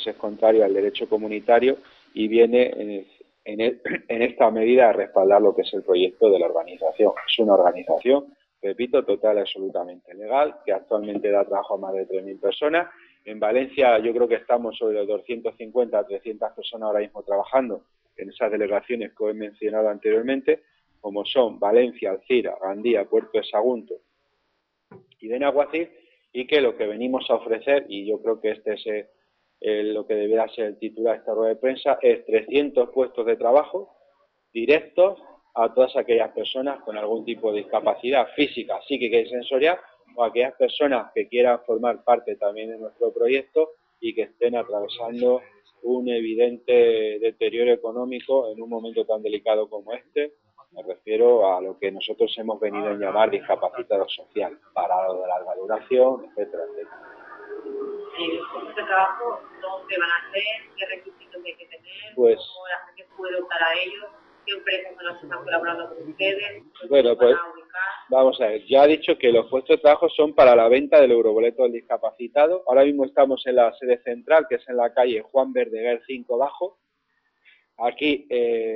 es contrario al derecho comunitario y viene en esta medida a respaldar lo que es el proyecto de la organización. Es una organización, repito, total y absolutamente legal, que actualmente da trabajo a más de 3.000 personas. En Valencia yo creo que estamos sobre los 250 a 300 personas ahora mismo trabajando en esas delegaciones que os he mencionado anteriormente, como son Valencia, Alcira, Gandía, Puerto de Sagunto y Benaguacil, y que lo que venimos a ofrecer, y yo creo que este es lo que deberá ser el titular de esta rueda de prensa, es 300 puestos de trabajo directos a todas aquellas personas con algún tipo de discapacidad física, psíquica y sensorial, o aquellas personas que quieran formar parte también de nuestro proyecto y que estén atravesando un evidente deterioro económico en un momento tan delicado como este. Me refiero a lo que nosotros hemos venido a llamar discapacitados sociales, parados de larga duración, etcétera, etcétera. ¿Este trabajo dónde van a hacer? ¿Qué requisitos hay que tener? Pues, ¿Cómo la gente puede optar a ellos? ¿Qué empresas son las que están colaborando con ustedes? Bueno, pues vamos a ver. Ya he dicho que los puestos de trabajo son para la venta del euroboleto del discapacitado. Ahora mismo estamos en la sede central, que es en la calle Juan Verdeguer 5 Bajo. Aquí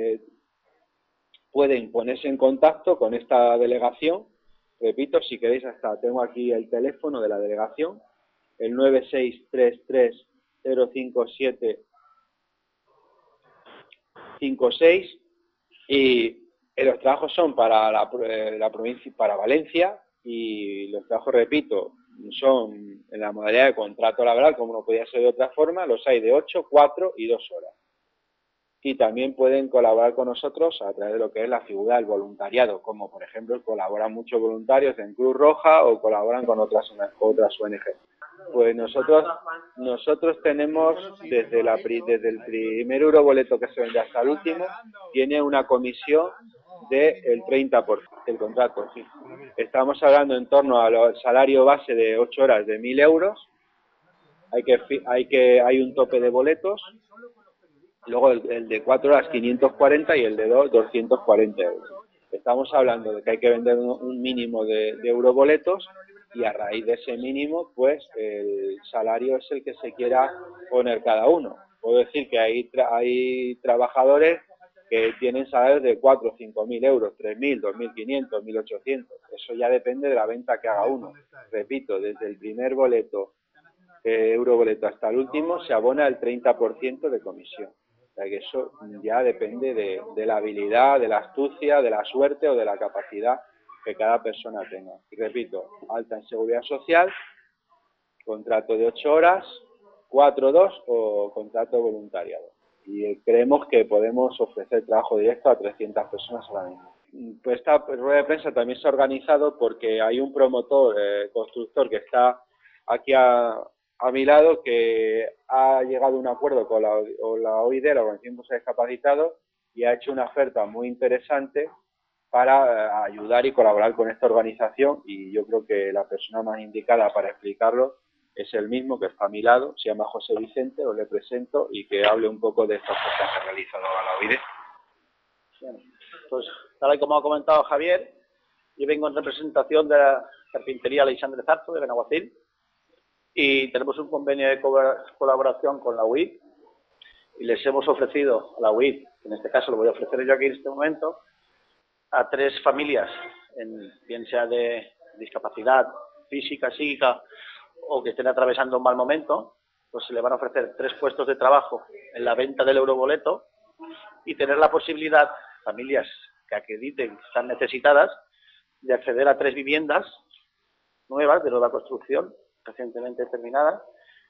pueden ponerse en contacto con esta delegación. Repito, si queréis, hasta tengo aquí el teléfono de la delegación, el 9633055756, y los trabajos son para la provincia, para Valencia, y los trabajos, repito, son en la modalidad de contrato laboral, como no podía ser de otra forma. Los hay de 8, 4 y 2 horas. Y también pueden colaborar con nosotros a través de lo que es la figura del voluntariado, como por ejemplo colaboran muchos voluntarios en Cruz Roja o colaboran con otras ONG. Pues nosotros tenemos desde el primer euroboleto que se vende hasta el último, tiene una comisión del 30% del contrato. Sí. Estamos hablando en torno al salario base de 8 horas de 1.000 euros. Hay un tope de boletos. Luego el de 4 horas 540 y el de 2 240 euros. Estamos hablando de que hay que vender un mínimo de euroboletos, y a raíz de ese mínimo, pues el salario es el que se quiera poner cada uno. Puedo decir que hay trabajadores que tienen salarios de 4 o 5.000 euros, 3.000, 2.500, 1.800. Eso ya depende de la venta que haga uno. Repito, desde el primer euroboleto hasta el último se abona el 30% de comisión. O sea que eso ya depende de la habilidad, de la astucia, de la suerte o de la capacidad que cada persona tenga. Y repito, alta en seguridad social, contrato de 8 horas, 4-2 o contrato de voluntariado. Y creemos que podemos ofrecer trabajo directo a 300 personas ahora mismo. Pues esta rueda de prensa también se ha organizado porque hay un promotor, constructor, que está aquí a mi lado, que ha llegado a un acuerdo con la OID, la Organización de Discapacitados, y ha hecho una oferta muy interesante para ayudar y colaborar con esta organización, y yo creo que la persona más indicada para explicarlo es el mismo, que está a mi lado, se llama José Vicente, os le presento, y que hable un poco de estas cosas que ha realizado a la OID. Bien, pues tal y como ha comentado Javier, yo vengo en representación de la carpintería Alexandre Zarzo de Benaguacil, y tenemos un convenio de colaboración con la UID, y les hemos ofrecido a la UID, en este caso lo voy a ofrecer yo aquí en este momento, a 3 familias, bien sea de discapacidad física, psíquica, o que estén atravesando un mal momento, pues se le van a ofrecer 3 puestos de trabajo en la venta del euroboleto, y tener la posibilidad, familias que acrediten que están necesitadas, de acceder a 3 viviendas nuevas, de nueva construcción, recientemente terminadas.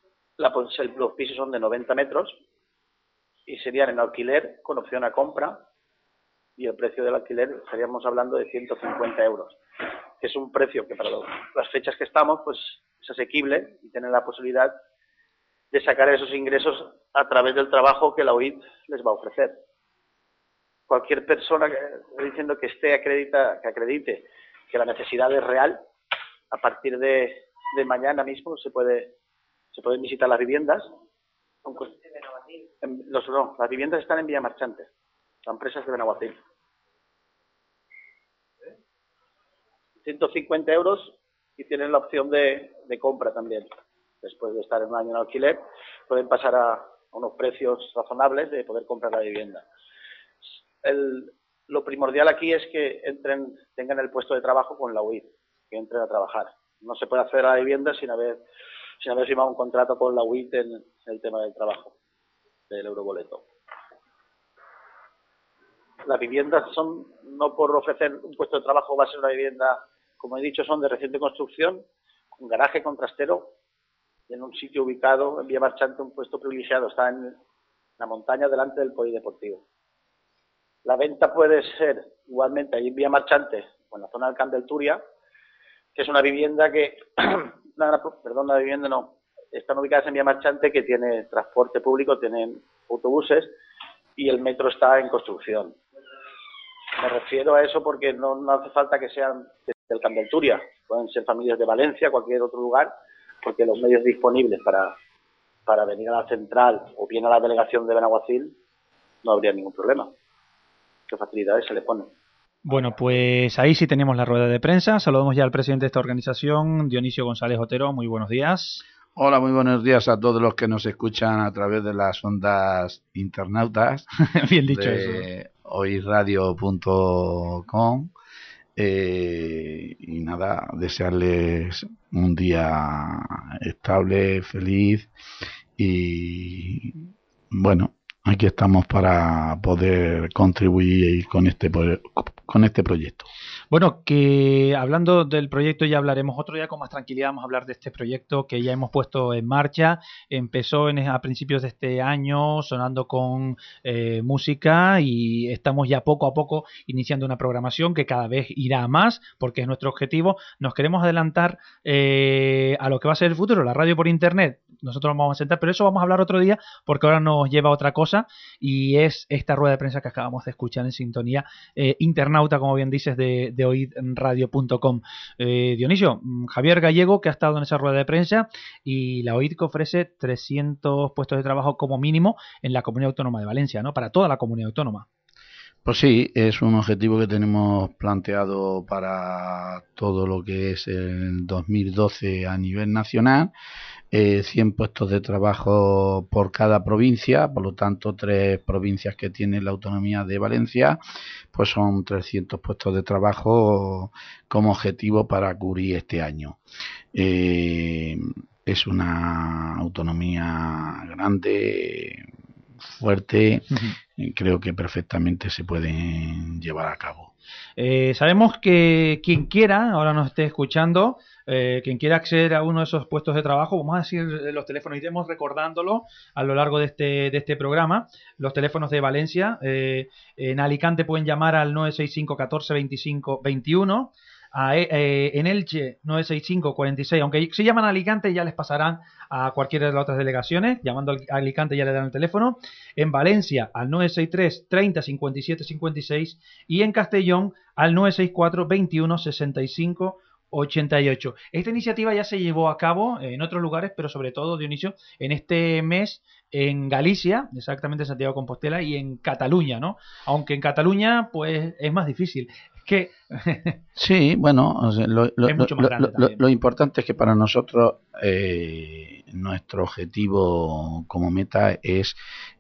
Los pisos son de 90 metros y serían en alquiler con opción a compra, y el precio del alquiler estaríamos hablando de 150 euros, que es un precio que para las fechas que estamos pues es asequible, y tienen la posibilidad de sacar esos ingresos a través del trabajo que la OID les va a ofrecer. Cualquier persona diciendo que acredite que la necesidad es real, a partir de mañana mismo se pueden visitar las viviendas. Las viviendas están en Villa Marchante, las empresas de Benaguacil. 150 euros, y tienen la opción de compra también. después de estar en un año en alquiler, pueden pasar a unos precios razonables de poder comprar la vivienda. Lo primordial aquí es que tengan el puesto de trabajo con la UIT, que entren a trabajar. No se puede hacer la vivienda sin haber firmado un contrato con la UIT en el tema del trabajo, del euroboleto. Las viviendas son, no por ofrecer un puesto de trabajo va a ser una vivienda, como he dicho, son de reciente construcción, con garaje, con trastero, en un sitio ubicado en Vía Marchante, un puesto privilegiado, está en la montaña delante del polideportivo. La venta puede ser igualmente ahí en Vía Marchante o en la zona del Camp del Turia, que es una vivienda que, están ubicadas en Vía Marchante, que tiene transporte público, tienen autobuses y el metro está en construcción. Me refiero a eso porque no hace falta que sean del Camp del Turia, pueden ser familias de Valencia, cualquier otro lugar, porque los medios disponibles para venir a la central o bien a la delegación de Benaguacil no habría ningún problema. ¿Qué facilidades se le ponen? Bueno, pues ahí sí tenemos la rueda de prensa. Saludamos ya al presidente de esta organización, Dionisio González Otero. Muy buenos días. Hola, muy buenos días a todos los que nos escuchan a través de las ondas internautas. Bien dicho de eso. hoyradio.com. Y nada, desearles un día estable, feliz y bueno, aquí estamos para poder contribuir con este proyecto. Bueno, que hablando del proyecto ya hablaremos otro día con más tranquilidad. Vamos a hablar de este proyecto que ya hemos puesto en marcha. Empezó a principios de este año sonando con música y estamos ya poco a poco iniciando una programación que cada vez irá a más porque es nuestro objetivo. Nos queremos adelantar a lo que va a ser el futuro, la radio por internet. Nosotros vamos a sentar, pero eso vamos a hablar otro día porque ahora nos lleva a otra cosa y es esta rueda de prensa que acabamos de escuchar en sintonía internauta, como bien dices, de oidradio.com. Dionisio, Javier Gallego, que ha estado en esa rueda de prensa, y la OID que ofrece 300 puestos de trabajo como mínimo en la Comunidad Autónoma de Valencia, ¿no? Para toda la Comunidad Autónoma. Pues sí, es un objetivo que tenemos planteado para todo lo que es el 2012 a nivel nacional. 100 puestos de trabajo por cada provincia, por lo tanto 3 provincias que tiene la autonomía de Valencia, pues son 300 puestos de trabajo como objetivo para cubrir este año. Es una autonomía grande, fuerte, creo que perfectamente se pueden llevar a cabo. Sabemos que quien quiera, ahora nos esté escuchando, quien quiera acceder a uno de esos puestos de trabajo, vamos a decir los teléfonos, iremos recordándolo a lo largo de este programa. Los teléfonos de Valencia, en Alicante pueden llamar al 965 14 25 21. En Elche 965 46, aunque si llaman a Alicante ya les pasarán a cualquiera de las otras delegaciones, llamando a Alicante ya le dan el teléfono. En Valencia al 963 30 57 56 y en Castellón al 964 21 65 88. Esta iniciativa ya se llevó a cabo en otros lugares, pero sobre todo, Dionisio, en este mes en Galicia, exactamente en Santiago de Compostela, y en Cataluña, ¿no? Aunque en Cataluña pues es más difícil. Que sí, bueno, o sea, lo importante es que para nosotros nuestro objetivo como meta es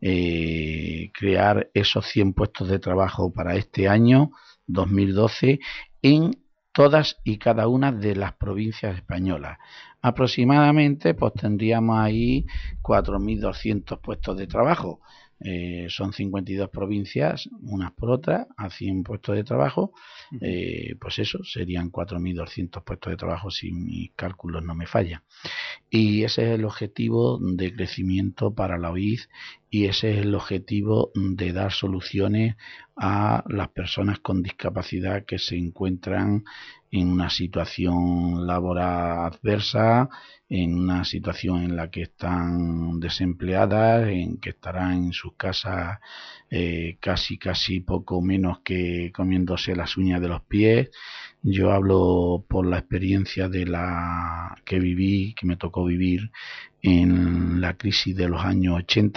crear esos 100 puestos de trabajo para este año 2012 en todas y cada una de las provincias españolas. Aproximadamente pues tendríamos ahí 4.200 puestos de trabajo. Son 52 provincias, unas por otras, a 100 puestos de trabajo. Pues eso, serían 4.200 puestos de trabajo si mis cálculos no me fallan. Y ese es el objetivo de crecimiento para la OID y ese es el objetivo de dar soluciones a las personas con discapacidad que se encuentran en una situación laboral adversa, en una situación en la que están desempleadas, en que estarán en sus casas casi poco menos que comiéndose las uñas de los pies. Yo hablo por la experiencia de la que viví, que me tocó vivir en la crisis de los años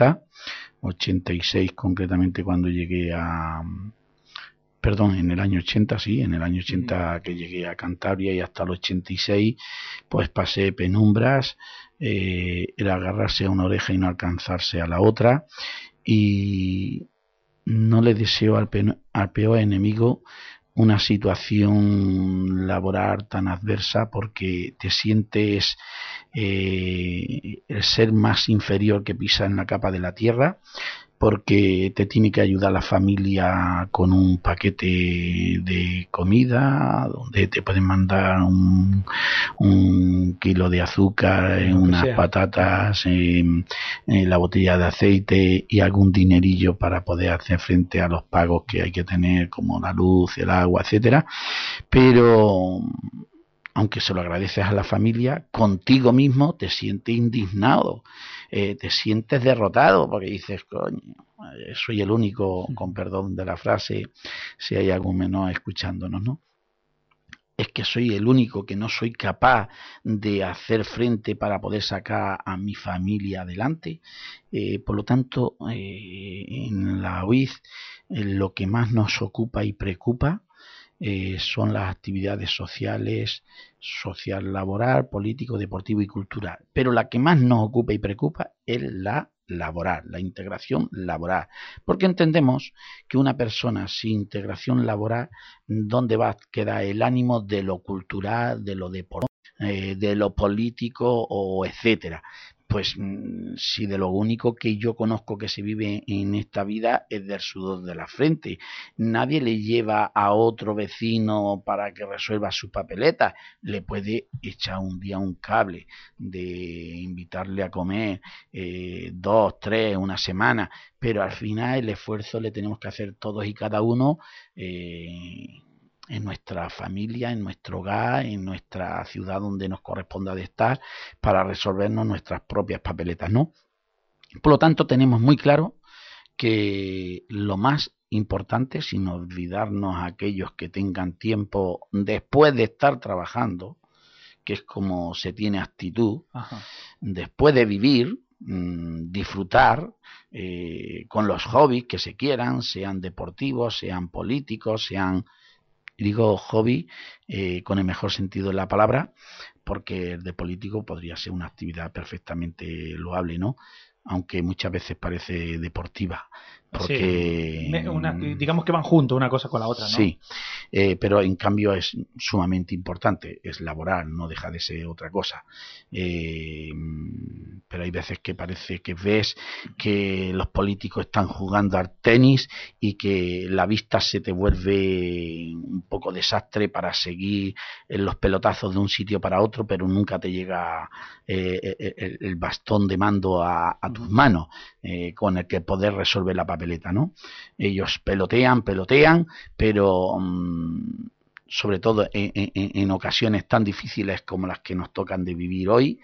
86 concretamente, cuando llegué en el año 80, sí, en el año 80 que llegué a Cantabria, y hasta el 86 pues pasé penumbras, el agarrarse a una oreja y no alcanzarse a la otra, y no le deseo al peor enemigo una situación laboral tan adversa, porque te sientes el ser más inferior que pisa en la capa de la tierra, porque te tiene que ayudar la familia con un paquete de comida, donde te pueden mandar un kilo de azúcar, unas patatas, la botella de aceite y algún dinerillo para poder hacer frente a los pagos que hay que tener, como la luz, el agua, etcétera. Pero aunque se lo agradeces a la familia, contigo mismo te sientes indignado, te sientes derrotado, porque dices, coño, soy el único, con perdón de la frase, si hay algún menor escuchándonos, ¿no? Es que soy el único que no soy capaz de hacer frente para poder sacar a mi familia adelante. Por lo tanto, en la UID, lo que más nos ocupa y preocupa son las actividades sociales, social, laboral, político, deportivo y cultural. Pero la que más nos ocupa y preocupa es la laboral, la integración laboral. Porque entendemos que una persona sin integración laboral, ¿dónde va a quedar el ánimo de lo cultural, de lo deportivo, de lo político o etcétera? Pues si de lo único que yo conozco que se vive en esta vida es del sudor de la frente. Nadie le lleva a otro vecino para que resuelva sus papeletas. Le puede echar un día un cable, de invitarle a comer 2, 3, una semana, pero al final el esfuerzo le tenemos que hacer todos y cada uno en nuestra familia, en nuestro hogar, en nuestra ciudad donde nos corresponda de estar, para resolvernos nuestras propias papeletas, ¿no? Por lo tanto, tenemos muy claro que lo más importante, sin olvidarnos a aquellos que tengan tiempo después de estar trabajando, que es como se tiene actitud, después de vivir, disfrutar con los hobbies que se quieran, sean deportivos, sean políticos, sean... Digo hobby con el mejor sentido de la palabra, porque el de político podría ser una actividad perfectamente loable, ¿no? Aunque muchas veces parece deportiva, porque... Sí, digamos que van juntos una cosa con la otra, ¿no? Sí, pero en cambio es sumamente importante, es laboral, no deja de ser otra cosa. Pero hay veces que parece que ves que los políticos están jugando al tenis y que la vista se te vuelve un poco desastre para seguir en los pelotazos de un sitio para otro, pero nunca te llega el bastón de mando a tus manos con el que poder resolver la papeleta, ¿no? Ellos pelotean, pero sobre todo en ocasiones tan difíciles como las que nos tocan de vivir hoy,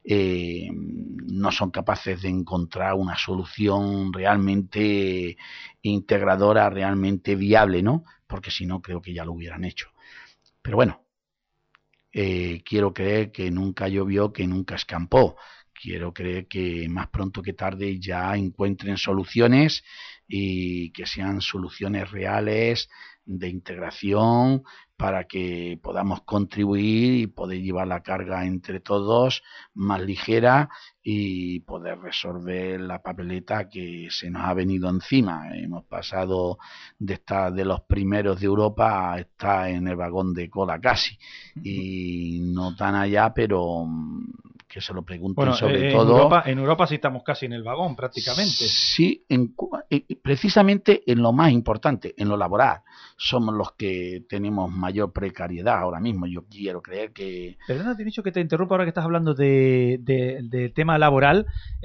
no son capaces de encontrar una solución realmente integradora, realmente viable, ¿no? Porque si no, creo que ya lo hubieran hecho. Pero bueno, quiero creer que nunca llovió, que nunca escampó. Quiero creer que más pronto que tarde ya encuentren soluciones, y que sean soluciones reales de integración, para que podamos contribuir y poder llevar la carga entre todos más ligera y poder resolver la papeleta que se nos ha venido encima. Hemos pasado de estar de los primeros de Europa a estar en el vagón de cola casi, y no tan allá, pero que se lo pregunten sobre todo. En Europa sí estamos casi en el vagón prácticamente. Sí, precisamente en lo más importante, en lo laboral, somos los que tenemos mayor precariedad ahora mismo. Yo quiero creer que... Perdona, te he dicho que te interrumpa ahora que estás hablando de tema laboral.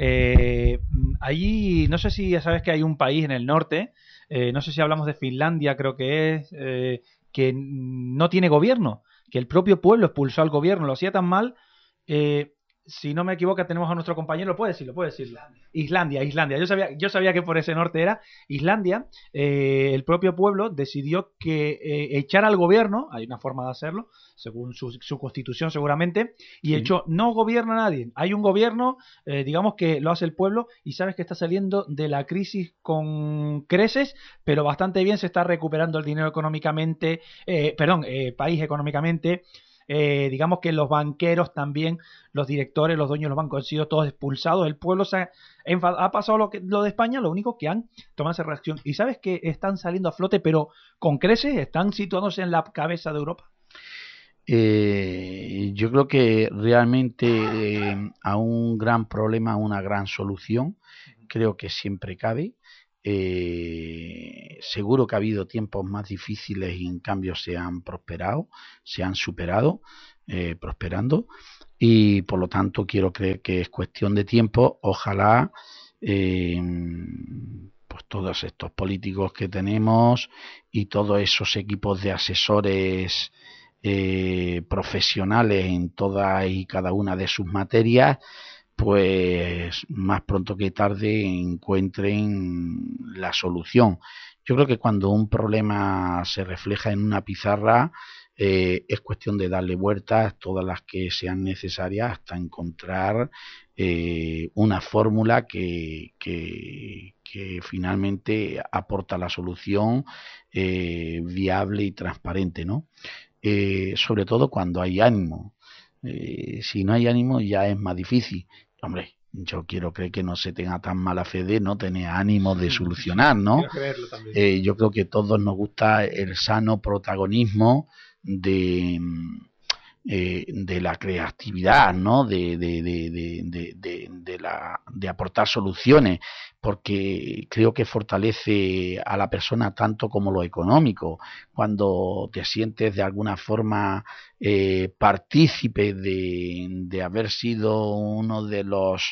Allí, no sé si ya sabes que hay un país en el norte, no sé si hablamos de Finlandia, creo que es, que no tiene gobierno, que el propio pueblo expulsó al gobierno, lo hacía tan mal. Si no me equivoco, tenemos a nuestro compañero, lo puede decir. Islandia. Yo sabía que por ese norte era Islandia. El propio pueblo decidió que echar al gobierno, hay una forma de hacerlo, según su constitución seguramente, y de hecho no gobierna nadie. Hay un gobierno, digamos que lo hace el pueblo, y sabes que está saliendo de la crisis con creces, pero bastante bien, se está recuperando el dinero económicamente, país económicamente. digamos que los banqueros también, los directores, los dueños de los bancos han sido todos expulsados, el pueblo ha pasado lo de España, lo único que han tomado esa reacción. Y sabes que están saliendo a flote, pero con creces, están situándose en la cabeza de Europa. Yo creo que realmente a un gran problema una gran solución, creo que siempre cabe. Seguro que ha habido tiempos más difíciles y en cambio se han prosperado, se han superado, prosperando, y por lo tanto quiero creer que es cuestión de tiempo. Ojalá pues todos estos políticos que tenemos y todos esos equipos de asesores profesionales en todas y cada una de sus materias, pues más pronto que tarde encuentren la solución. Yo creo que cuando un problema se refleja en una pizarra, es cuestión de darle vueltas, todas las que sean necesarias, hasta encontrar una fórmula que finalmente aporta la solución viable y transparente, ¿no? Sobre todo cuando hay ánimo. Si no hay ánimo ya es más difícil. Hombre, yo quiero creer que no se tenga tan mala fe de no tener ánimo de solucionar, ¿no? Yo creo que a todos nos gusta el sano protagonismo de la creatividad, ¿no? De aportar soluciones, porque creo que fortalece a la persona tanto como lo económico, cuando te sientes de alguna forma partícipe de haber sido uno de los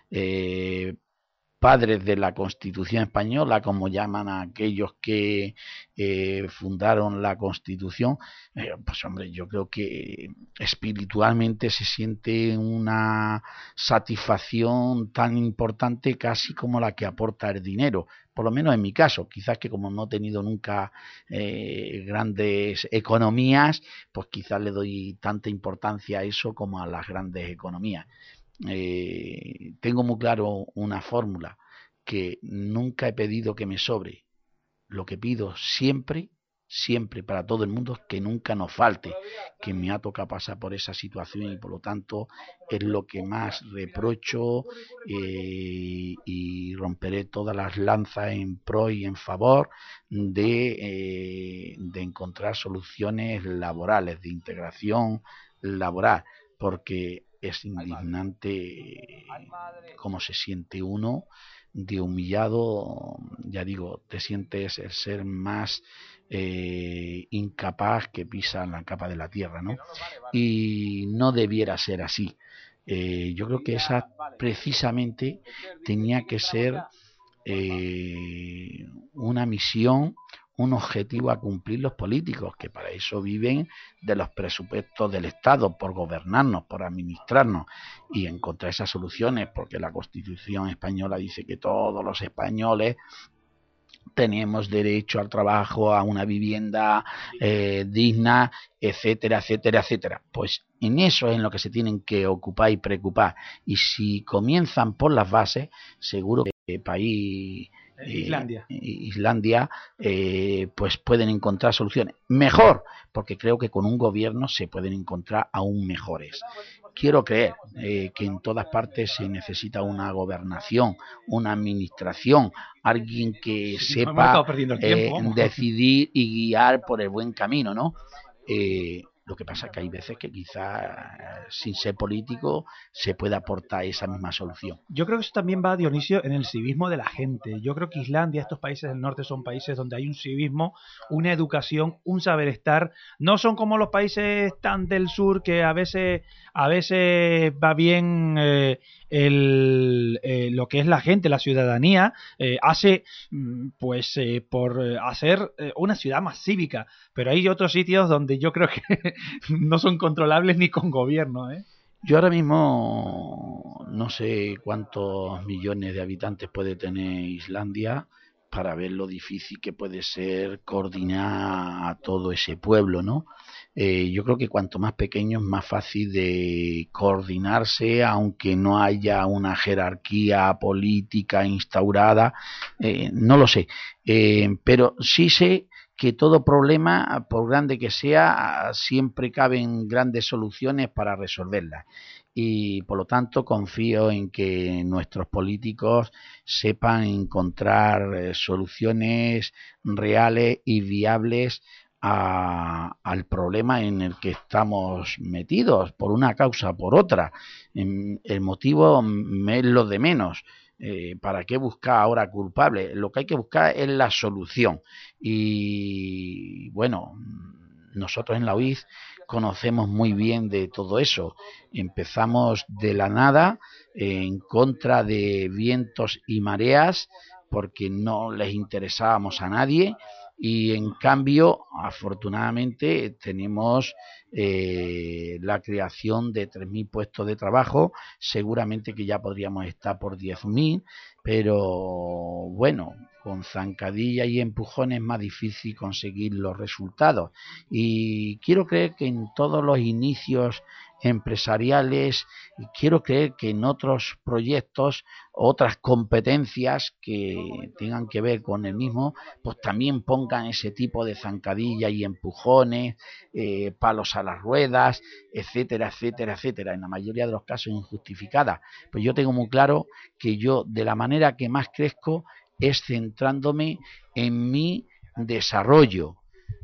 padres de la Constitución española, como llaman a aquellos que fundaron la Constitución. Pues hombre, yo creo que espiritualmente se siente una satisfacción tan importante casi como la que aporta el dinero, por lo menos en mi caso. Quizás que como no he tenido nunca grandes economías, pues quizás le doy tanta importancia a eso como a las grandes economías. Tengo muy claro una fórmula, que nunca he pedido que me sobre. Lo que pido siempre para todo el mundo es que nunca nos falte, que me ha tocado pasar por esa situación y por lo tanto es lo que más reprocho, y romperé todas las lanzas en pro y en favor de encontrar soluciones laborales, de integración laboral, porque es indignante cómo se siente uno de humillado. Ya digo, te sientes el ser más incapaz que pisa la capa de la tierra, ¿no? Y no debiera ser así. Yo creo que esa precisamente tenía que ser una misión, un objetivo a cumplir los políticos, que para eso viven de los presupuestos del Estado, por gobernarnos, por administrarnos y encontrar esas soluciones, porque la Constitución española dice que todos los españoles tenemos derecho al trabajo, a una vivienda digna, etcétera, etcétera, etcétera. Pues en eso es en lo que se tienen que ocupar y preocupar. Y si comienzan por las bases, seguro que el país Islandia pues pueden encontrar soluciones. Mejor, porque creo que con un gobierno se pueden encontrar aún mejores. Quiero creer que en todas partes se necesita una gobernación, una administración, alguien que sepa decidir y guiar por el buen camino, ¿no? Lo que pasa es que hay veces que quizás sin ser político se puede aportar esa misma solución. Yo creo que eso también va, Dionisio, en el civismo de la gente. Yo creo que Islandia, estos países del norte son países donde hay un civismo, una educación, un saber estar. No son como los países tan del sur que a veces va bien lo que es la gente, la ciudadanía, hace por hacer una ciudad más cívica, pero hay otros sitios donde yo creo que no son controlables ni con gobierno, ¿eh? Yo ahora mismo no sé cuántos millones de habitantes puede tener Islandia para ver lo difícil que puede ser coordinar a todo ese pueblo, ¿no? Yo creo que cuanto más pequeño es más fácil de coordinarse, aunque no haya una jerarquía política instaurada, no lo sé, pero sí sé que todo problema, por grande que sea, siempre caben grandes soluciones para resolverlas. Y por lo tanto confío en que nuestros políticos sepan encontrar soluciones reales y viables al problema en el que estamos metidos, por una causa o por otra. El motivo es lo de menos. ¿Para qué buscar ahora culpables? Lo que hay que buscar es la solución. Y bueno, nosotros en la UIF conocemos muy bien de todo eso. Empezamos de la nada, en contra de vientos y mareas, porque no les interesábamos a nadie, y en cambio, afortunadamente, tenemos la creación de 3.000 puestos de trabajo. Seguramente que ya podríamos estar por 10.000, pero bueno, con zancadilla y empujones es más difícil conseguir los resultados. Y quiero creer que en todos los inicios empresariales, y quiero creer que en otros proyectos, otras competencias que tengan que ver con el mismo, pues también pongan ese tipo de zancadilla y empujones, palos a las ruedas, etcétera, etcétera, etcétera, en la mayoría de los casos injustificadas. Pues yo tengo muy claro que yo, de la manera que más crezco, es centrándome en mi desarrollo,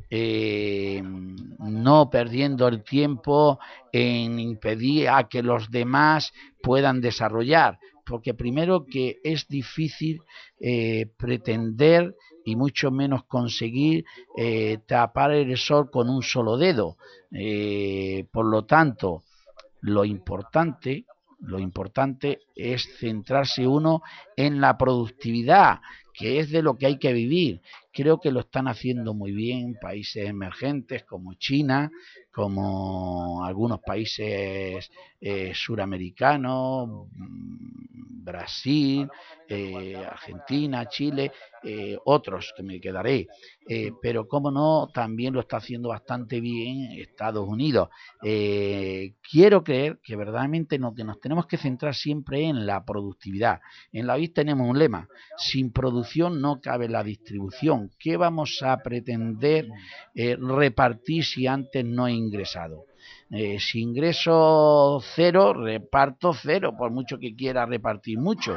no perdiendo el tiempo en impedir a que los demás puedan desarrollar, porque primero que es difícil pretender y mucho menos conseguir tapar el sol con un solo dedo. Por lo tanto, lo importante es centrarse uno en la productividad, que es de lo que hay que vivir. Creo que lo están haciendo muy bien países emergentes como China, como algunos países suramericanos, Brasil, Argentina, Chile, otros que me quedaré. Pero cómo no, también lo está haciendo bastante bien Estados Unidos. Quiero creer que verdaderamente que nos tenemos que centrar siempre en la productividad. En la UIF tenemos un lema: sin producción no cabe la distribución. ¿Qué vamos a pretender repartir si antes no he ingresado? Si ingreso cero, reparto cero, por mucho que quiera repartir mucho.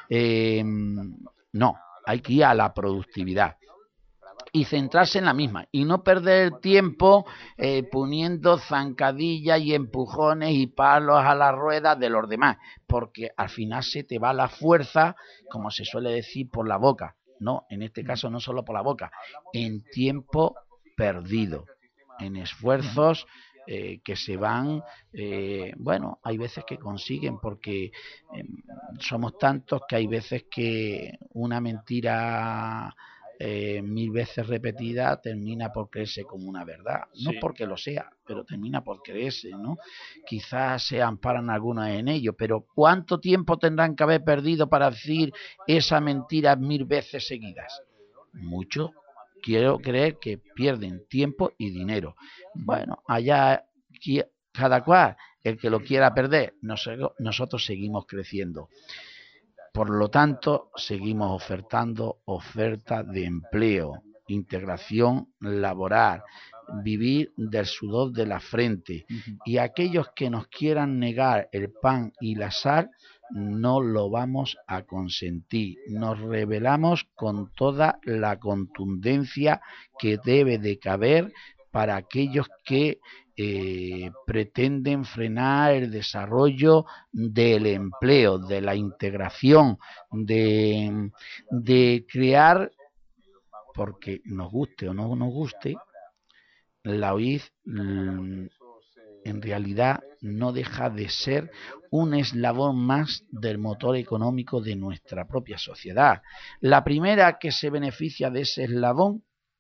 No, hay que ir a la productividad y centrarse en la misma y no perder el tiempo poniendo zancadillas y empujones y palos a las ruedas de los demás, porque al final se te va la fuerza, como se suele decir, por la boca. No, en este caso no solo por la boca, en tiempo perdido, en esfuerzos que se van, bueno, hay veces que consiguen, porque somos tantos que hay veces que una mentira 1000 veces repetida termina por creerse como una verdad, no Sí. porque lo sea, pero termina por creerse, ¿no? Quizás se amparan algunos en ello, pero ¿cuánto tiempo tendrán que haber perdido para decir esa mentira 1000 veces seguidas? Mucho. Quiero creer que pierden tiempo y dinero. Bueno, allá cada cual, el que lo quiera perder, nosotros seguimos creciendo. Por lo tanto, seguimos ofertando ofertas de empleo, integración laboral, vivir del sudor de la frente. Y aquellos que nos quieran negar el pan y la sal, no lo vamos a consentir. Nos rebelamos con toda la contundencia que debe de caber para aquellos que pretenden frenar el desarrollo del empleo, de la integración, de crear, porque nos guste o no nos guste, la UIF en realidad no deja de ser un eslabón más del motor económico de nuestra propia sociedad. La primera que se beneficia de ese eslabón,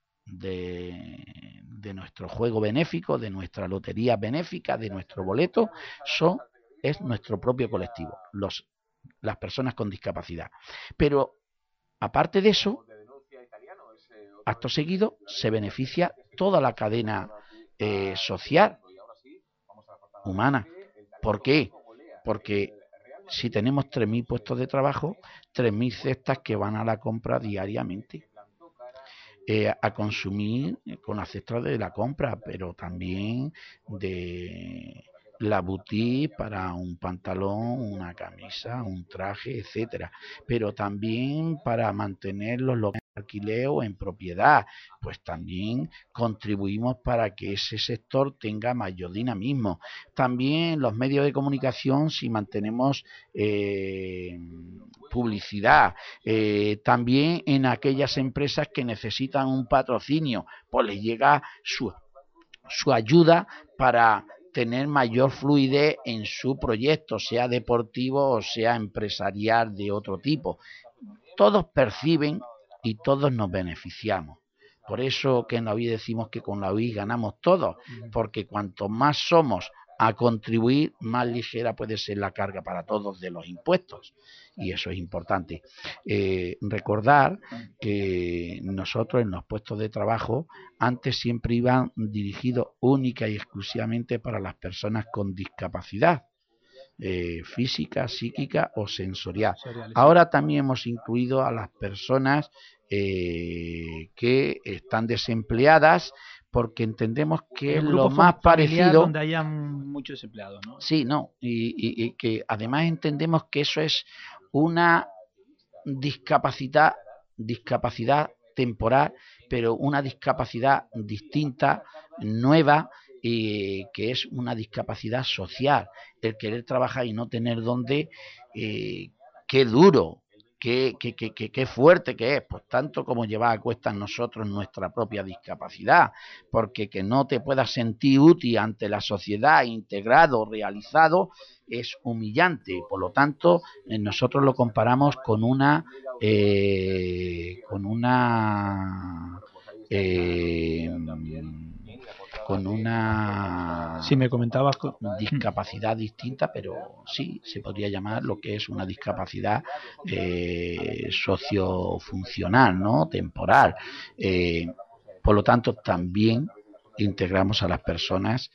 de nuestro juego benéfico, de nuestra lotería benéfica, de nuestro boleto, es nuestro propio colectivo, las personas con discapacidad. Pero aparte de eso, acto seguido se beneficia toda la cadena social, humana. ¿Por qué? Porque si tenemos 3.000 puestos de trabajo, 3.000 cestas que van a la compra diariamente. a consumir con la cesta de la compra, pero también de la boutique para un pantalón, una camisa, un traje, etcétera, pero también para mantener los locales en alquiler o en propiedad, pues también contribuimos para que ese sector tenga mayor dinamismo. También los medios de comunicación, si mantenemos publicidad, también en aquellas empresas que necesitan un patrocinio, pues les llega su ayuda para tener mayor fluidez en su proyecto, sea deportivo o sea empresarial de otro tipo. Todos perciben y todos nos beneficiamos. Por eso que en la UI decimos que con la UI ganamos todos, porque cuanto más somos a contribuir, más ligera puede ser la carga para todos de los impuestos, y eso es importante. Recordar que nosotros en los puestos de trabajo antes siempre iban dirigidos única y exclusivamente para las personas con discapacidad física, psíquica o sensorial. Ahora también hemos incluido a las personas que están desempleadas, porque entendemos que es lo más parecido donde hayan muchos desempleados, ¿no? Sí, no, y que además entendemos que eso es una discapacidad temporal, pero una discapacidad distinta, nueva, que es una discapacidad social. El querer trabajar y no tener dónde, qué duro, qué fuerte que es, pues tanto como llevar a cuestas nosotros nuestra propia discapacidad, porque que no te puedas sentir útil ante la sociedad, integrado, realizado, es humillante. Por lo tanto, nosotros lo comparamos con una si me comentabas discapacidad distinta, pero sí se podría llamar lo que es una discapacidad sociofuncional, ¿no? Temporal. Por lo tanto, también integramos a las personas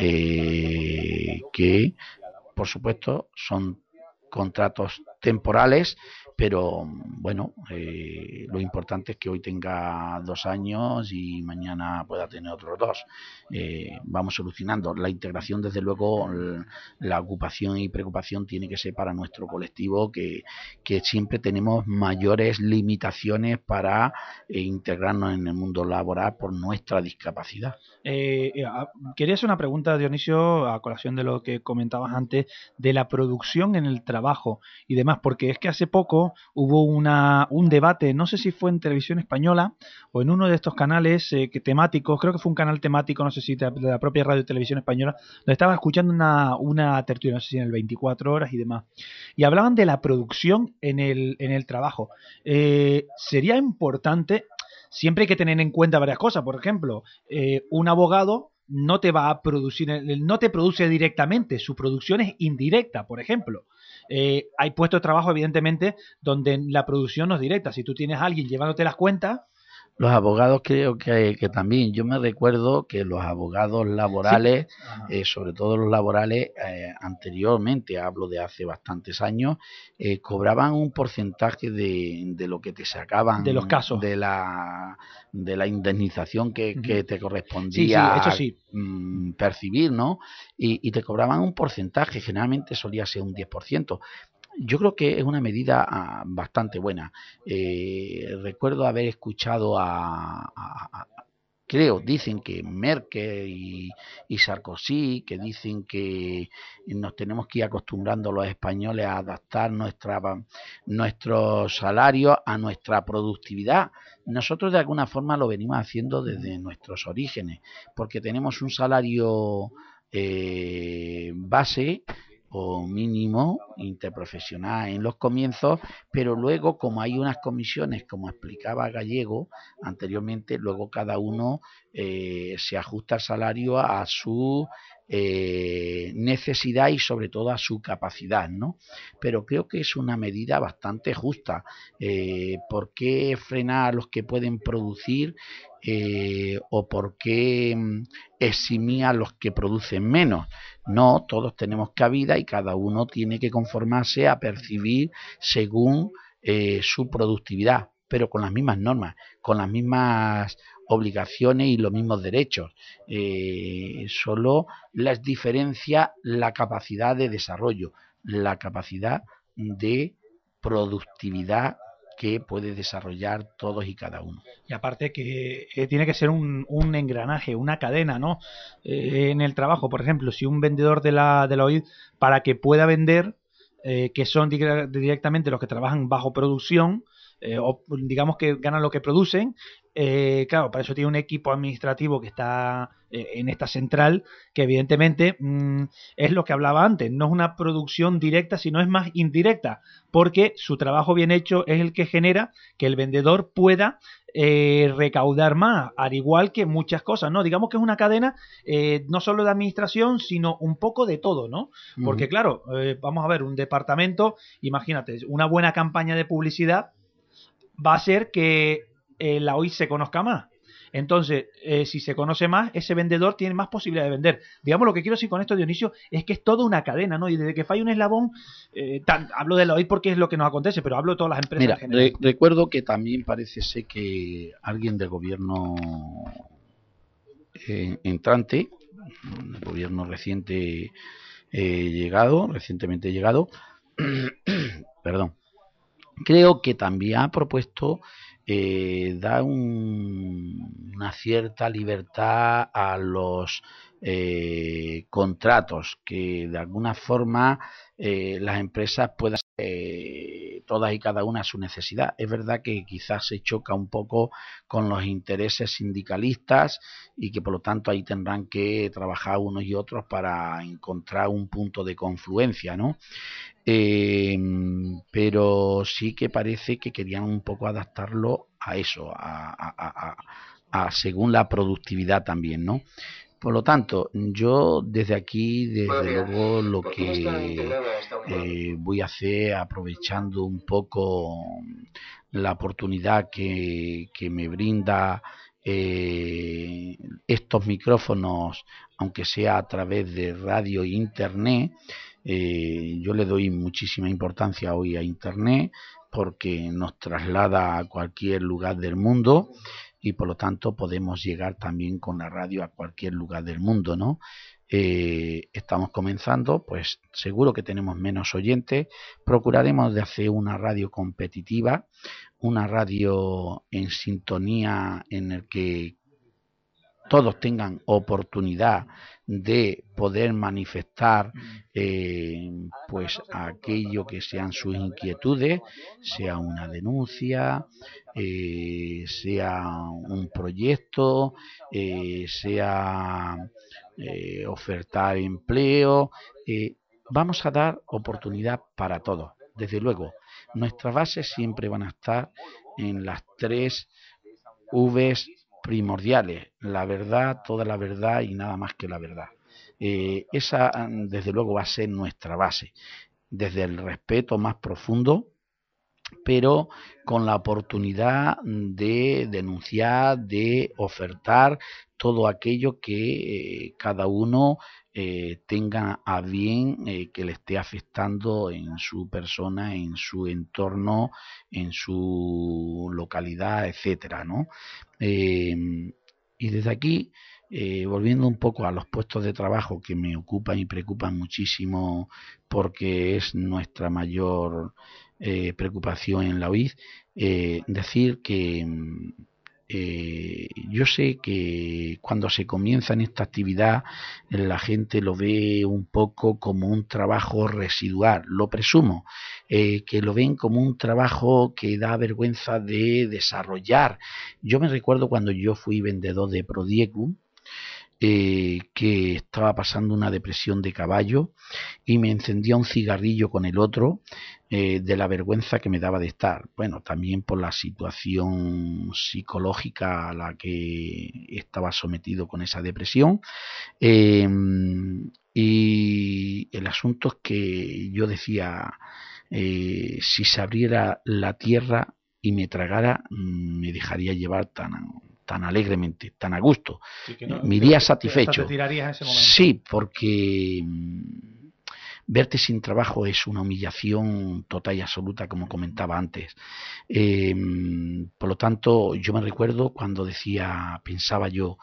que, por supuesto, son contratos temporales, pero bueno, lo importante es que hoy tenga 2 años y mañana pueda tener otros 2. Vamos solucionando. La integración, desde luego, la ocupación y preocupación tiene que ser para nuestro colectivo, que siempre tenemos mayores limitaciones para integrarnos en el mundo laboral por nuestra discapacidad. Quería hacer una pregunta, Dionisio, a colación de lo que comentabas antes, de la producción en el trabajo y demás, porque es que hace poco hubo un debate, no sé si fue en Televisión Española o en uno de estos canales temáticos, creo que fue un canal temático, no sé si de la propia Radio y Televisión Española, lo estaba escuchando una tertulia, no sé si en el 24 horas y demás, y hablaban de la producción en el trabajo. Sería importante, siempre hay que tener en cuenta varias cosas. Por ejemplo, un abogado no te va a producir, no te produce directamente, su producción es indirecta, por ejemplo. Hay puestos de trabajo, evidentemente, donde la producción no es directa. Si tú tienes a alguien llevándote las cuentas... Los abogados creo que también. Yo me recuerdo que los abogados laborales, sí, sobre todo los laborales, anteriormente, hablo de hace bastantes años, cobraban un porcentaje de lo que te sacaban de los casos, de la indemnización que te correspondía, eso sí, percibir, ¿no? Y te cobraban un porcentaje, generalmente solía ser un 10%. Yo creo que es una medida bastante buena. Recuerdo haber escuchado dicen que Merkel y Sarkozy, que dicen que nos tenemos que ir acostumbrando los españoles a adaptar nuestros salarios a nuestra productividad. Nosotros de alguna forma lo venimos haciendo desde nuestros orígenes, porque tenemos un salario base o mínimo interprofesional en los comienzos, pero luego, como hay unas comisiones, como explicaba Gallego anteriormente, luego cada uno se ajusta el salario a su necesidad y sobre todo a su capacidad, ¿no? Pero creo que es una medida bastante justa. ¿Por qué frenar a los que pueden producir o por qué eximir a los que producen menos? No, todos tenemos cabida y cada uno tiene que conformarse a percibir según su productividad. pero con las mismas normas, con las mismas obligaciones y los mismos derechos. Solo les diferencia la capacidad de desarrollo, la capacidad de productividad que puede desarrollar todos y cada uno. Y aparte que tiene que ser un engranaje, una cadena, ¿no? En el trabajo, por ejemplo, si un vendedor de la OID, para que pueda vender, que son directamente los que trabajan bajo producción, o digamos que ganan lo que producen, claro, para eso tiene un equipo administrativo que está en esta central, que evidentemente es lo que hablaba antes, no es una producción directa, sino es más indirecta, porque su trabajo bien hecho es el que genera que el vendedor pueda recaudar más, al igual que muchas cosas, ¿no? Digamos que es una cadena no solo de administración, sino un poco de todo, ¿no? Porque claro, vamos a ver, un departamento, imagínate, una buena campaña de publicidad va a hacer que la OID se conozca más. Entonces, si se conoce más, ese vendedor tiene más posibilidad de vender. Digamos, lo que quiero decir con esto, Dionisio, es que es toda una cadena, ¿no? Y desde que falla un eslabón, hablo de la OID porque es lo que nos acontece, pero hablo de todas las empresas. Mira, en general. recuerdo que también parece ser que alguien del gobierno entrante, el gobierno recientemente llegado, perdón, creo que también ha propuesto dar una cierta libertad a los contratos, que de alguna forma las empresas puedan todas y cada una a su necesidad. Es verdad que quizás se choca un poco con los intereses sindicalistas y que por lo tanto ahí tendrán que trabajar unos y otros para encontrar un punto de confluencia, ¿no? Pero sí que parece que querían un poco adaptarlo a eso, a según la productividad también, ¿no? Por lo tanto, yo desde aquí, desde luego, lo que voy a hacer, aprovechando un poco la oportunidad que me brinda estos micrófonos, aunque sea a través de radio e internet, yo le doy muchísima importancia hoy a internet porque nos traslada a cualquier lugar del mundo y por lo tanto podemos llegar también con la radio a cualquier lugar del mundo, ¿no? Estamos comenzando, pues seguro que tenemos menos oyentes, procuraremos de hacer una radio competitiva, una radio en sintonía en el que todos tengan oportunidad de poder manifestar pues aquello que sean sus inquietudes, sea una denuncia, sea un proyecto, sea ofertar empleo. Vamos a dar oportunidad para todos. Desde luego, nuestras bases siempre van a estar en las 3 V's primordiales: la verdad, toda la verdad y nada más que la verdad. Esa desde luego va a ser nuestra base, desde el respeto más profundo, pero con la oportunidad de denunciar, de ofertar todo aquello que cada uno tenga a bien que le esté afectando en su persona, en su entorno, en su localidad, etcétera, ¿no? Y desde aquí, volviendo un poco a los puestos de trabajo que me ocupan y preocupan muchísimo porque es nuestra mayor preocupación en la OID, decir que yo sé que cuando se comienza en esta actividad la gente lo ve un poco como un trabajo residual, lo presumo, que lo ven como un trabajo que da vergüenza de desarrollar. Yo me recuerdo cuando yo fui vendedor de Prodiecu, que estaba pasando una depresión de caballo y me encendía un cigarrillo con el otro de la vergüenza que me daba de estar. Bueno, también por la situación psicológica a la que estaba sometido con esa depresión. Y el asunto es que yo decía, si se abriera la tierra y me tragara, me dejaría llevar tan alegremente, tan a gusto, sí, me iría satisfecho. ¿Te tirarías en ese momento? Sí, porque verte sin trabajo es una humillación total y absoluta, como comentaba antes. tanto, yo me recuerdo cuando pensaba yo,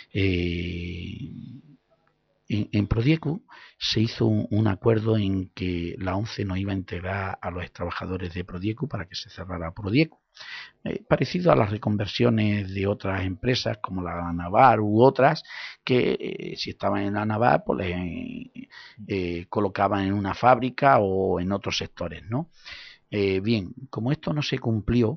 en Prodiecu se hizo un acuerdo en que la ONCE nos iba a integrar a los trabajadores de Prodiecu para que se cerrara Prodiecu. Parecido a las reconversiones de otras empresas como la Navar u otras que si estaban en la Navar pues les colocaban en una fábrica o en otros sectores, ¿no? Bien, como esto no se cumplió,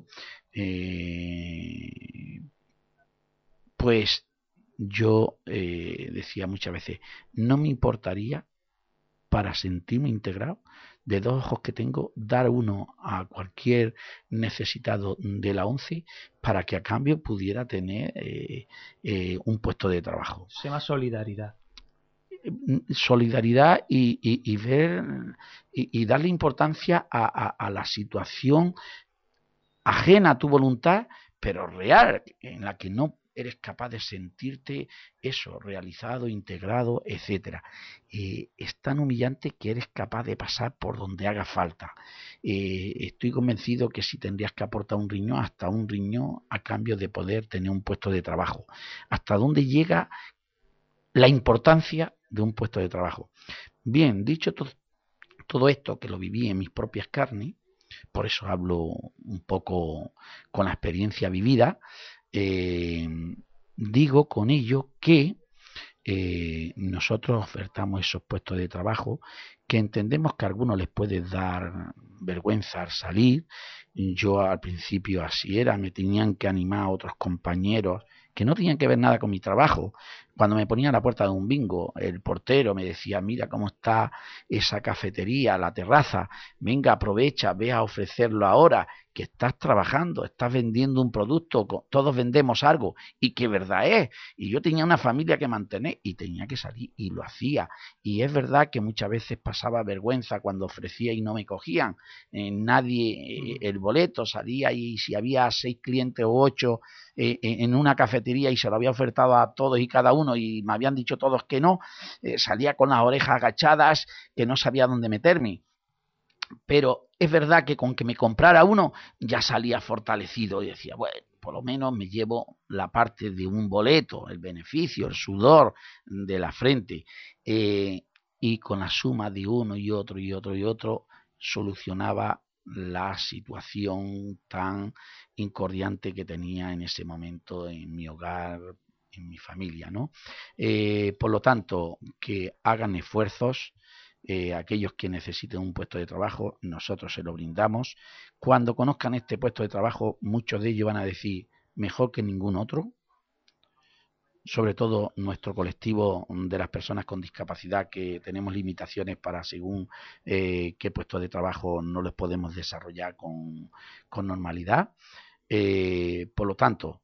pues yo decía muchas veces, no me importaría, para sentirme integrado, de 2 ojos que tengo, dar uno a cualquier necesitado de la ONCE para que a cambio pudiera tener un puesto de trabajo. Se llama solidaridad. Solidaridad y ver y darle importancia a la situación ajena a tu voluntad, pero real, en la que no eres capaz de sentirte eso, realizado, integrado, etcétera. Es tan humillante que eres capaz de pasar por donde haga falta. Estoy convencido que si tendrías que aportar un riñón, hasta un riñón a cambio de poder tener un puesto de trabajo. ¿Hasta dónde llega la importancia de un puesto de trabajo? Bien, dicho todo esto, que lo viví en mis propias carnes, por eso hablo un poco con la experiencia vivida, digo con ello que nosotros ofertamos esos puestos de trabajo que entendemos que a algunos les puede dar vergüenza al salir. Yo al principio así era, me tenían que animar a otros compañeros que no tenían que ver nada con mi trabajo. Cuando me ponía a la puerta de un bingo, el portero me decía, mira cómo está esa cafetería, la terraza, venga, aprovecha, ve a ofrecerlo ahora, que estás trabajando, estás vendiendo un producto, todos vendemos algo, y que verdad es. Y yo tenía una familia que mantener y tenía que salir y lo hacía. Y es verdad que muchas veces pasaba vergüenza cuando ofrecía y no me cogían. Nadie, el boleto salía y si había 6 clientes o 8 en una cafetería y se lo había ofertado a todos y cada uno y me habían dicho todos que no, salía con las orejas agachadas, que no sabía dónde meterme. Pero es verdad que con que me comprara uno ya salía fortalecido y decía, bueno, por lo menos me llevo la parte de un boleto, el beneficio, el sudor de la frente, y con la suma de uno y otro y otro y otro solucionaba la situación tan incordiante que tenía en ese momento en mi hogar, en mi familia, ¿no? Por lo tanto, que hagan esfuerzos. Aquellos que necesiten un puesto de trabajo, nosotros se lo brindamos. Cuando conozcan este puesto de trabajo, muchos de ellos van a decir, mejor que ningún otro. Sobre todo nuestro colectivo de las personas con discapacidad, que tenemos limitaciones para según qué puestos de trabajo no los podemos desarrollar con normalidad. Por lo tanto,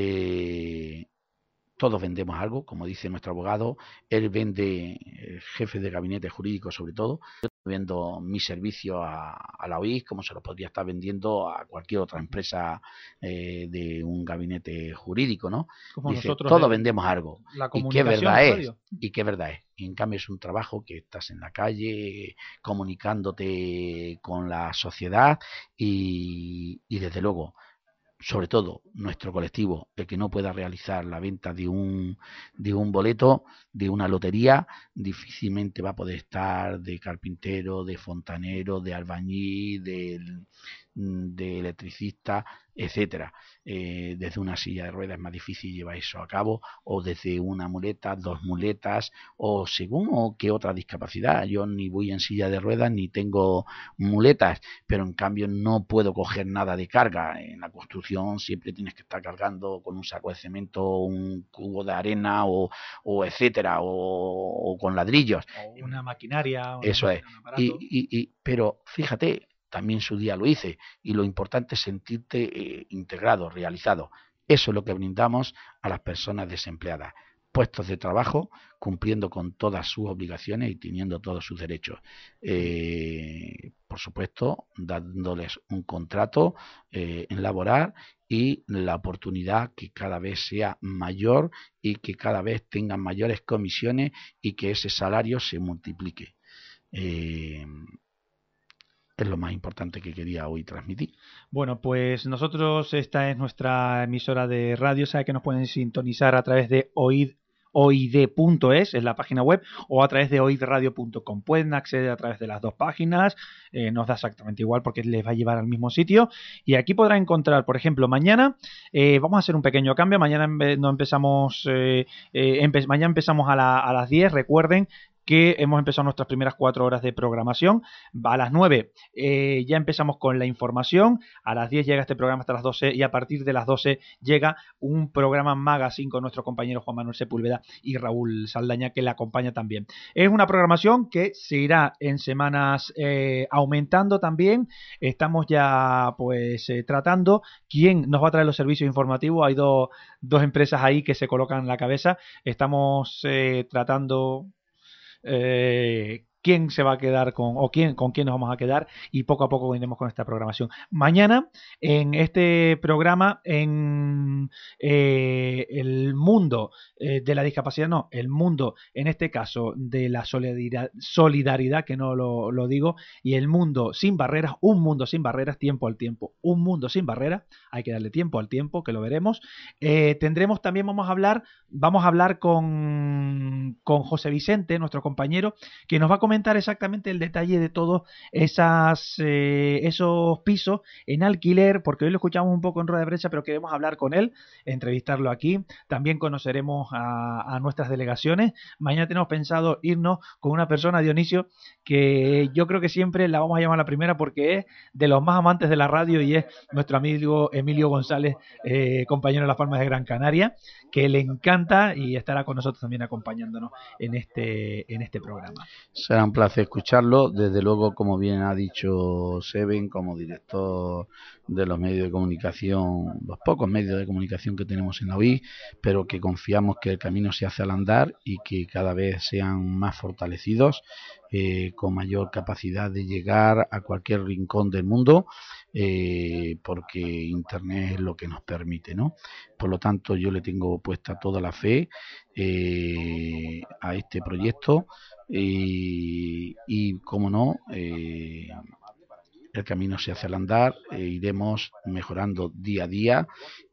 todos vendemos algo, como dice nuestro abogado. Él vende, el jefe de gabinete jurídico sobre todo. Yo vendo mi servicio a la OIS como se lo podría estar vendiendo a cualquier otra empresa de un gabinete jurídico, ¿no? Como dice, nosotros todos vendemos algo. La ¿Y qué verdad es? radio. ¿Y qué verdad es? Y en cambio es un trabajo que estás en la calle comunicándote con la sociedad y desde luego, sobre todo nuestro colectivo, el que no pueda realizar la venta de un boleto, de una lotería, difícilmente va a poder estar de carpintero, de fontanero, de albañil, de electricista, etcétera. Desde una silla de ruedas es más difícil llevar eso a cabo, o desde una muleta, 2 muletas, o según o qué otra discapacidad. Yo ni voy en silla de ruedas ni tengo muletas, pero en cambio no puedo coger nada de carga. En la construcción siempre tienes que estar cargando con un saco de cemento, un cubo de arena o etcétera, o con ladrillos. O una maquinaria. Eso es. Pero fíjate, también su día lo hice, y lo importante es sentirte integrado, realizado. Eso es lo que brindamos a las personas desempleadas. Puestos de trabajo, cumpliendo con todas sus obligaciones y teniendo todos sus derechos. Por supuesto, dándoles un contrato en laboral y la oportunidad que cada vez sea mayor y que cada vez tengan mayores comisiones y que ese salario se multiplique. es lo más importante que quería hoy transmitir. Bueno, pues nosotros, esta es nuestra emisora de radio, sabe que nos pueden sintonizar a través de oid.es, es la página web, o a través de oidradio.com. Pueden acceder a través de las dos páginas, nos da exactamente igual porque les va a llevar al mismo sitio. Y aquí podrán encontrar, por ejemplo, mañana vamos a hacer un pequeño cambio. Mañana no empezamos, mañana empezamos a las 10, recuerden que hemos empezado nuestras primeras 4 horas de programación. A las 9 ya empezamos con la información, a las 10 llega este programa hasta las 12 y a partir de las 12 llega un programa magazine con nuestro compañero Juan Manuel Sepúlveda y Raúl Saldaña, que le acompaña también. Es una programación que se irá en semanas aumentando también. Estamos ya pues tratando quién nos va a traer los servicios informativos. Hay dos empresas ahí que se colocan la cabeza. Estamos tratando quién se va a quedar con quién nos vamos a quedar, y poco a poco iremos con esta programación. Mañana en este programa, en el mundo de la discapacidad, no, el mundo en este caso de la solidaridad, que no lo digo, y el mundo sin barreras, un mundo sin barreras, tiempo al tiempo, un mundo sin barreras, hay que darle tiempo al tiempo, que lo veremos. Tendremos también, vamos a hablar con José Vicente, nuestro compañero, que nos va a comentar exactamente el detalle de todos esos pisos en alquiler, porque hoy lo escuchamos un poco en rueda de prensa, pero queremos hablar con él, entrevistarlo aquí. También conoceremos a nuestras delegaciones. Mañana tenemos pensado irnos con una persona, Dionisio, que yo creo que siempre la vamos a llamar la primera porque es de los más amantes de la radio, y es nuestro amigo Emilio González, compañero de Las Palmas de Gran Canaria, que le encanta y estará con nosotros también acompañándonos en este programa. Será un placer escucharlo. Desde luego, como bien ha dicho Seven, como director de los medios de comunicación, los pocos medios de comunicación que tenemos en la UI, pero que confiamos que el camino se hace al andar y que cada vez sean más fortalecidos, con mayor capacidad de llegar a cualquier rincón del mundo, porque Internet es lo que nos permite, ¿no? Por lo tanto, yo le tengo puesta toda la fe a este proyecto, y como no, el camino se hace al andar, iremos mejorando día a día,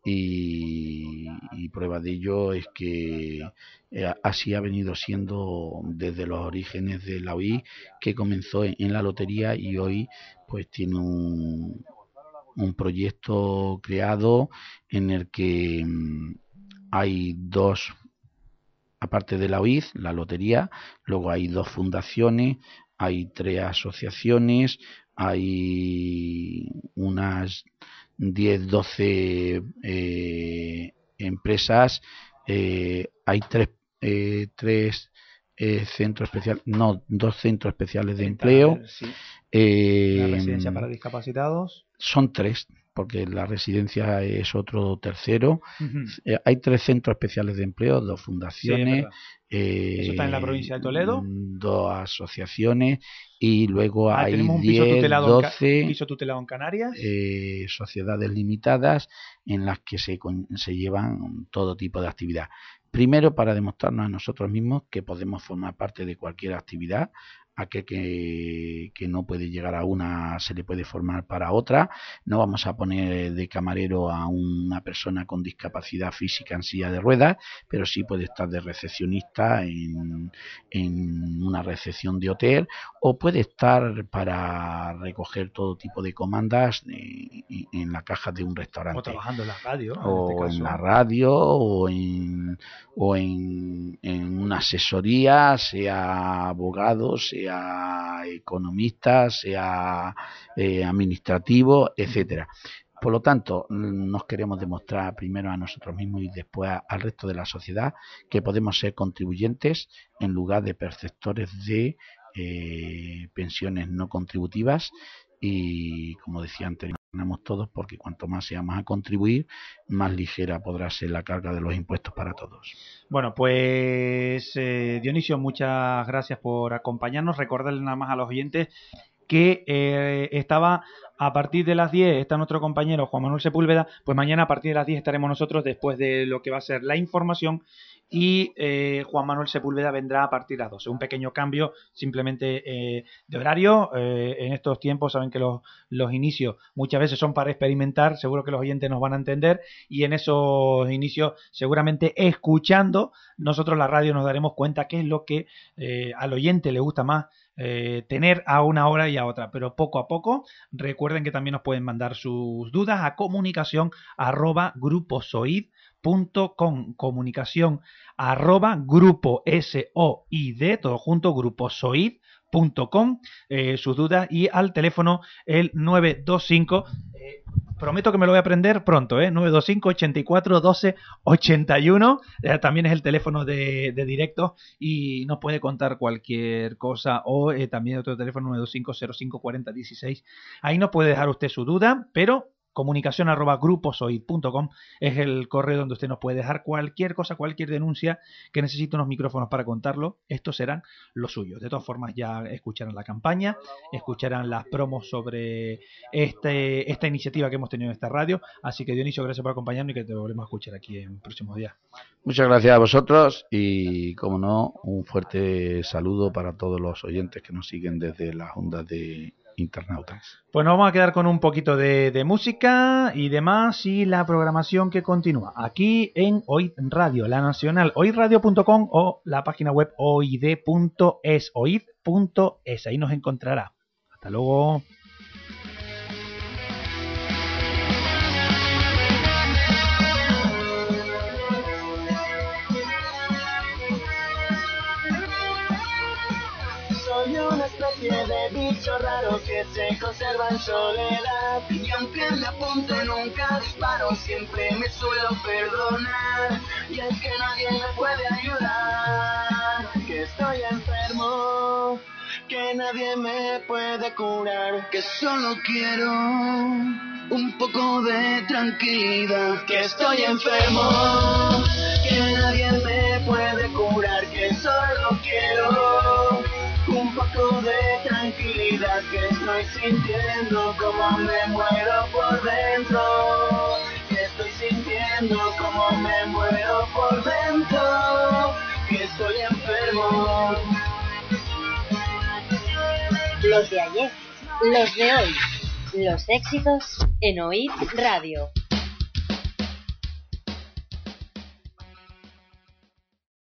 y prueba de ello es que así ha venido siendo desde los orígenes de la UI, que comenzó en la lotería y hoy pues tiene un proyecto creado en el que hay dos, aparte de la UID, la lotería, luego hay 2 fundaciones, hay 3 asociaciones, hay unas 10, 12 empresas, hay 3 centros especiales, no, 2 centros especiales de empleo. Sí. ¿La residencia para discapacitados? Son 3, porque la residencia es otro tercero. Hay 3 centros especiales de empleo, 2 fundaciones. Sí, ¿eso está en la provincia de Toledo? 2 asociaciones, y luego hay tenemos un 10, 12 piso tutelado en Canarias, sociedades limitadas en las que se llevan todo tipo de actividad. Primero, para demostrarnos a nosotros mismos que podemos formar parte de cualquier actividad. Aquel que no puede llegar a una se le puede formar para otra. No vamos a poner de camarero a una persona con discapacidad física en silla de ruedas, pero sí puede estar de recepcionista en una recepción de hotel, o puede estar para recoger todo tipo de comandas en la caja de un restaurante, o trabajando en la radio, o en la radio, o en una asesoría, sea abogado, sea economista, sea administrativo, etcétera. Por lo tanto, nos queremos demostrar primero a nosotros mismos y después al resto de la sociedad que podemos ser contribuyentes en lugar de perceptores de pensiones no contributivas. Y como decía antes, ganamos todos, porque cuanto más seamos a contribuir, más ligera podrá ser la carga de los impuestos para todos. Bueno, pues Dionisio, muchas gracias por acompañarnos. Recordarle nada más a los oyentes que estaba a partir de las 10, está nuestro compañero Juan Manuel Sepúlveda, pues mañana a partir de las 10 estaremos nosotros después de lo que va a ser la información y Juan Manuel Sepúlveda vendrá a partir de las 12. Un pequeño cambio simplemente de horario. En estos tiempos saben que los inicios muchas veces son para experimentar, seguro que los oyentes nos van a entender y en esos inicios seguramente escuchando nosotros la radio nos daremos cuenta qué es lo que al oyente le gusta más tener a una hora y a otra, pero poco a poco. Recuerden que también nos pueden mandar sus dudas a comunicación@gruposoid.com, comunicación@gruposoid, todo junto, gruposoid.com, sus dudas y al teléfono el 925, prometo que me lo voy a aprender pronto, 925 84 12 81, también es el teléfono de directo y nos puede contar cualquier cosa o también otro teléfono 925 05 40 16, ahí nos puede dejar usted su duda, pero comunicación@gruposoid.com es el correo donde usted nos puede dejar cualquier cosa, cualquier denuncia que necesite unos micrófonos para contarlo. Estos serán los suyos. De todas formas ya escucharán la campaña, escucharán las promos sobre esta iniciativa que hemos tenido en esta radio. Así que Dionisio, gracias por acompañarnos y que te volvemos a escuchar aquí en próximos días. Muchas gracias a vosotros y, como no, un fuerte saludo para todos los oyentes que nos siguen desde las ondas de internautas. Pues nos vamos a quedar con un poquito de música y demás y la programación que continúa aquí en OID Radio, la nacional, oidradio.com o la página web oid.es, oid.es, ahí nos encontrará. Hasta luego. Soy una especie de bicho raro que se conserva en soledad. Y aunque me apunte nunca disparo, siempre me suelo perdonar. Y es que nadie me puede ayudar, que estoy enfermo, que nadie me puede curar, que solo quiero un poco de tranquilidad, que estoy enfermo, que nadie me puede curar, que solo quiero un poco de tranquilidad, que estoy sintiendo como me muero por dentro, que estoy sintiendo como me muero por dentro, que estoy enfermo. Los de ayer, los de hoy, los éxitos en OID Radio.